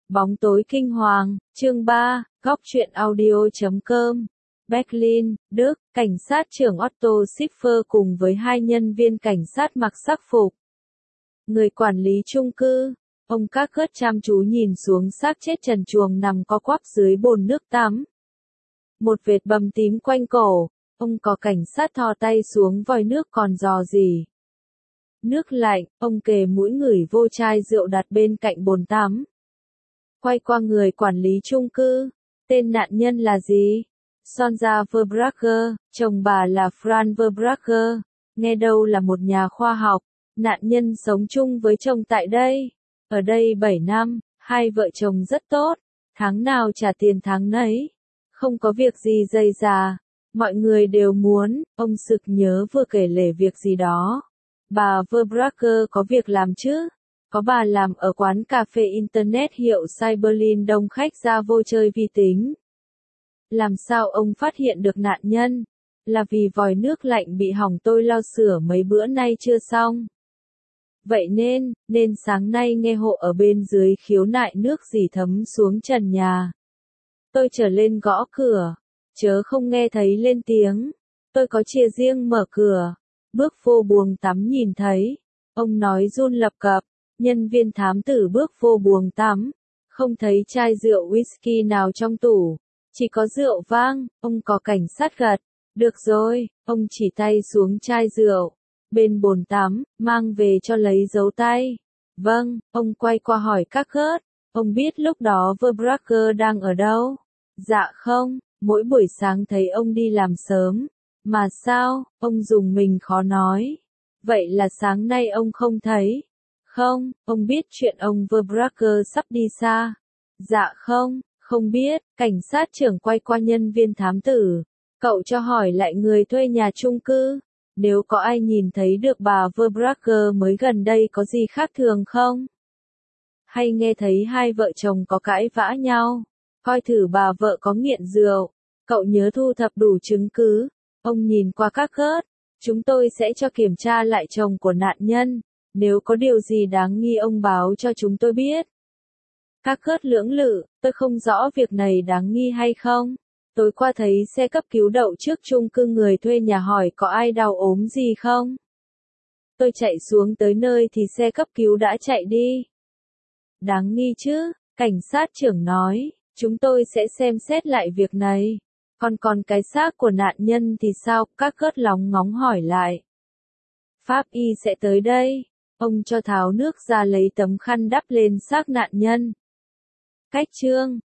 Bóng tối kinh hoàng, chương 3, góc truyện audio.com. Berlin, Đức, cảnh sát trưởng Otto Schiffer cùng với hai nhân viên cảnh sát mặc sắc phục. Người quản lý chung cư, ông các cớt chăm chú nhìn xuống xác chết trần truồng nằm co quắp dưới bồn nước tắm. Một vệt bầm tím quanh cổ, ông có cảnh sát thò tay xuống vòi nước còn rò rỉ. Nước lạnh, ông kề mũi ngửi vô chai rượu đặt bên cạnh bồn tắm. Quay qua người quản lý chung cư, tên nạn nhân là gì? Sonja Verbracher, chồng bà là Franz Verbracher, nghe đâu là một nhà khoa học, nạn nhân sống chung với chồng tại đây. Ở đây 7 năm, hai vợ chồng rất tốt, tháng nào trả tiền tháng nấy, không có việc gì dây dà, mọi người đều muốn, ông sực nhớ vừa kể lể việc gì đó. Bà Verbracher có việc làm chứ? Có, bà làm ở quán cà phê Internet hiệu Cyberlin đông khách ra vô chơi vi tính. Làm sao ông phát hiện được nạn nhân? Là vì vòi nước lạnh bị hỏng, tôi lo sửa mấy bữa nay chưa xong. Vậy nên sáng nay nghe hộ ở bên dưới khiếu nại nước dỉ thấm xuống trần nhà. Tôi trở lên gõ cửa, chớ không nghe thấy lên tiếng. Tôi có chìa riêng mở cửa, bước vô buồng tắm nhìn thấy. Ông nói run lập cập. Nhân viên thám tử bước vô buồng tắm, không thấy chai rượu whisky nào trong tủ, chỉ có rượu vang. Ông có cảnh sát gật, được rồi, ông chỉ tay xuống chai rượu, bên bồn tắm, mang về cho lấy dấu tay. Vâng, ông quay qua hỏi các gớt, ông biết lúc đó Verbracher đang ở đâu? Dạ không, mỗi buổi sáng thấy ông đi làm sớm. Mà sao, ông dùng mình khó nói. Vậy là sáng nay ông không thấy? Không, ông biết chuyện ông Verbracher sắp đi xa. Dạ không biết, cảnh sát trưởng quay qua nhân viên thám tử. Cậu cho hỏi lại người thuê nhà chung cư. Nếu có ai nhìn thấy được bà Verbracher mới gần đây có gì khác thường không? Hay nghe thấy hai vợ chồng có cãi vã nhau? Coi thử bà vợ có nghiện rượu. Cậu nhớ thu thập đủ chứng cứ. Ông nhìn qua các gớt. Chúng tôi sẽ cho kiểm tra lại chồng của nạn nhân. Nếu có điều gì đáng nghi ông báo cho chúng tôi biết. Các gớt lưỡng lự, tôi không rõ việc này đáng nghi hay không. Tối qua thấy xe cấp cứu đậu trước chung cư, người thuê nhà hỏi có ai đau ốm gì không. Tôi chạy xuống tới nơi thì xe cấp cứu đã chạy đi. Đáng nghi chứ, cảnh sát trưởng nói, chúng tôi sẽ xem xét lại việc này. Còn cái xác của nạn nhân thì sao? Các gớt lóng ngóng hỏi lại. Pháp y sẽ tới đây. Ông cho tháo nước ra lấy tấm khăn đắp lên xác nạn nhân. Cách chương